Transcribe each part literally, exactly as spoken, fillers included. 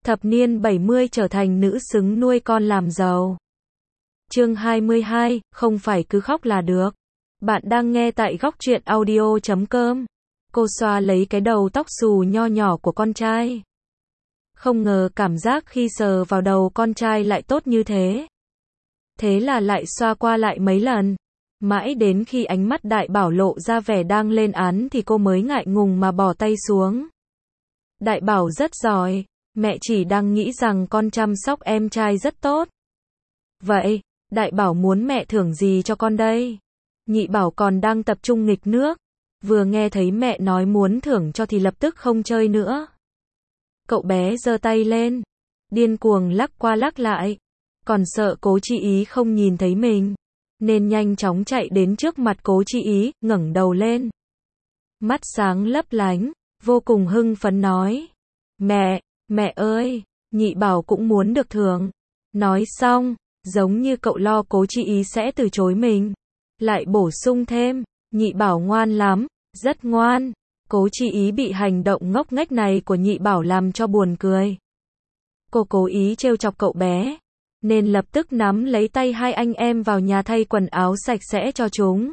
Thập niên bảy mươi trở thành nữ xứng nuôi con làm giàu. Chương hai mươi hai, không phải cứ khóc là được. Bạn đang nghe tại góc truyện audio chấm com. Cô xoa lấy cái đầu tóc xù nho nhỏ của con trai. Không ngờ cảm giác khi sờ vào đầu con trai lại tốt như thế. Thế là lại xoa qua lại mấy lần. Mãi đến khi ánh mắt Đại Bảo lộ ra vẻ đang lên án thì cô mới ngại ngùng mà bỏ tay xuống. Đại Bảo rất giỏi. Mẹ chỉ đang nghĩ rằng con chăm sóc em trai rất tốt. Vậy, Đại Bảo muốn mẹ thưởng gì cho con đây? Nhị Bảo còn đang tập trung nghịch nước. Vừa nghe thấy mẹ nói muốn thưởng cho thì lập tức không chơi nữa. Cậu bé giơ tay lên. Điên cuồng lắc qua lắc lại. Còn sợ Cố Chi Ý không nhìn thấy mình. Nên nhanh chóng chạy đến trước mặt Cố Chi Ý, ngẩng đầu lên. Mắt sáng lấp lánh, vô cùng hưng phấn nói. Mẹ! Mẹ ơi, Nhị Bảo cũng muốn được thưởng. Nói xong, giống như cậu lo Cố Chi Ý sẽ từ chối mình. Lại bổ sung thêm, Nhị Bảo ngoan lắm, rất ngoan. Cố Chi Ý bị hành động ngốc nghếch này của Nhị Bảo làm cho buồn cười. Cô cố ý trêu chọc cậu bé, nên lập tức nắm lấy tay hai anh em vào nhà thay quần áo sạch sẽ cho chúng.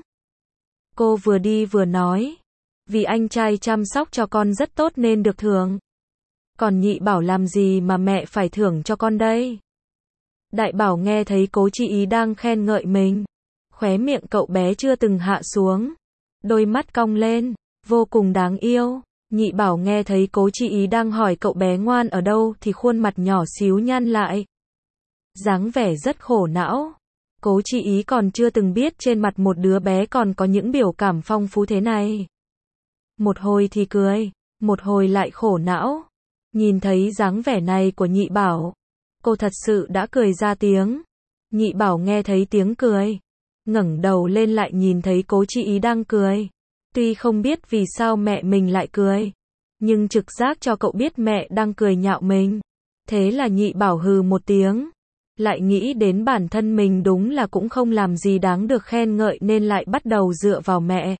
Cô vừa đi vừa nói, vì anh trai chăm sóc cho con rất tốt nên được thưởng. Còn Nhị Bảo làm gì mà mẹ phải thưởng cho con đây? Đại Bảo nghe thấy Cố Chi Ý đang khen ngợi mình. Khóe miệng cậu bé chưa từng hạ xuống. Đôi mắt cong lên, vô cùng đáng yêu. Nhị Bảo nghe thấy Cố Chi Ý đang hỏi cậu bé ngoan ở đâu thì khuôn mặt nhỏ xíu nhăn lại. Dáng vẻ rất khổ não. Cố Chi Ý còn chưa từng biết trên mặt một đứa bé còn có những biểu cảm phong phú thế này. Một hồi thì cười, một hồi lại khổ não. Nhìn thấy dáng vẻ này của Nhị Bảo, cô thật sự đã cười ra tiếng. Nhị Bảo nghe thấy tiếng cười, ngẩng đầu lên lại nhìn thấy Cố Chi Ý đang cười. Tuy không biết vì sao mẹ mình lại cười, nhưng trực giác cho cậu biết mẹ đang cười nhạo mình. Thế là Nhị Bảo hừ một tiếng, lại nghĩ đến bản thân mình đúng là cũng không làm gì đáng được khen ngợi nên lại bắt đầu dựa vào mẹ.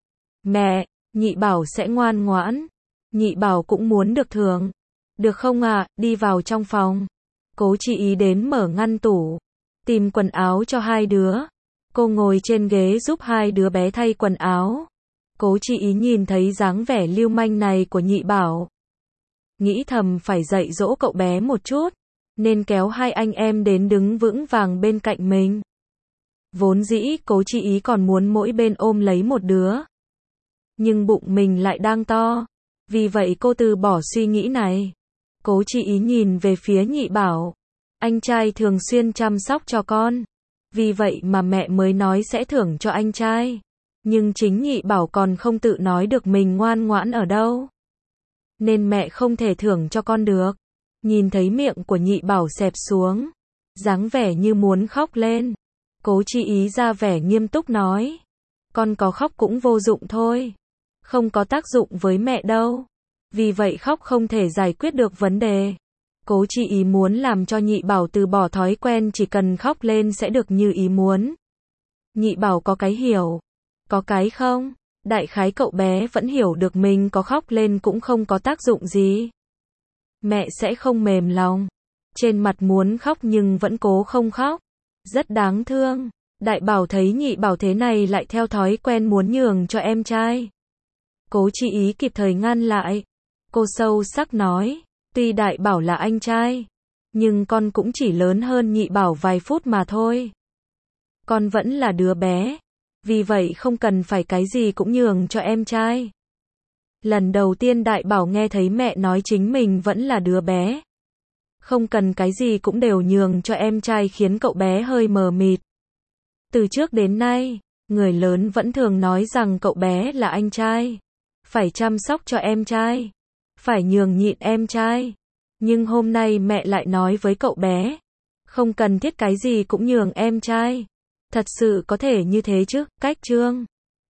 Mẹ, Nhị Bảo sẽ ngoan ngoãn. Nhị Bảo cũng muốn được thưởng. Được không ạ, à, đi vào trong phòng. Cố Chi Ý đến mở ngăn tủ, tìm quần áo cho hai đứa. Cô ngồi trên ghế giúp hai đứa bé thay quần áo. Cố Chi Ý nhìn thấy dáng vẻ lưu manh này của Nhị Bảo, nghĩ thầm phải dạy dỗ cậu bé một chút, nên kéo hai anh em đến đứng vững vàng bên cạnh mình. Vốn dĩ Cố Chi Ý còn muốn mỗi bên ôm lấy một đứa, nhưng bụng mình lại đang to, vì vậy cô từ bỏ suy nghĩ này. Cố Chi Ý nhìn về phía Nhị Bảo. Anh trai thường xuyên chăm sóc cho con, vì vậy mà mẹ mới nói sẽ thưởng cho anh trai. Nhưng chính Nhị Bảo còn không tự nói được mình ngoan ngoãn ở đâu, nên mẹ không thể thưởng cho con được. Nhìn thấy miệng của Nhị Bảo xẹp xuống, dáng vẻ như muốn khóc lên, Cố Chi Ý ra vẻ nghiêm túc nói. Con có khóc cũng vô dụng thôi, không có tác dụng với mẹ đâu. Vì vậy khóc không thể giải quyết được vấn đề. Cố Chi Ý muốn làm cho Nhị Bảo từ bỏ thói quen chỉ cần khóc lên sẽ được như ý muốn. Nhị Bảo có cái hiểu, có cái không. Đại khái cậu bé vẫn hiểu được mình có khóc lên cũng không có tác dụng gì. Mẹ sẽ không mềm lòng. Trên mặt muốn khóc nhưng vẫn cố không khóc. Rất đáng thương. Đại Bảo thấy Nhị Bảo thế này lại theo thói quen muốn nhường cho em trai. Cố Chi Ý kịp thời ngăn lại. Cô sâu sắc nói, tuy Đại Bảo là anh trai, nhưng con cũng chỉ lớn hơn Nhị Bảo vài phút mà thôi. Con vẫn là đứa bé, vì vậy không cần phải cái gì cũng nhường cho em trai. Lần đầu tiên Đại Bảo nghe thấy mẹ nói chính mình vẫn là đứa bé, không cần cái gì cũng đều nhường cho em trai khiến cậu bé hơi mờ mịt. Từ trước đến nay, người lớn vẫn thường nói rằng cậu bé là anh trai, phải chăm sóc cho em trai, phải nhường nhịn em trai. Nhưng hôm nay mẹ lại nói với cậu bé, không cần thiết cái gì cũng nhường em trai. Thật sự có thể như thế chứ? Cách chương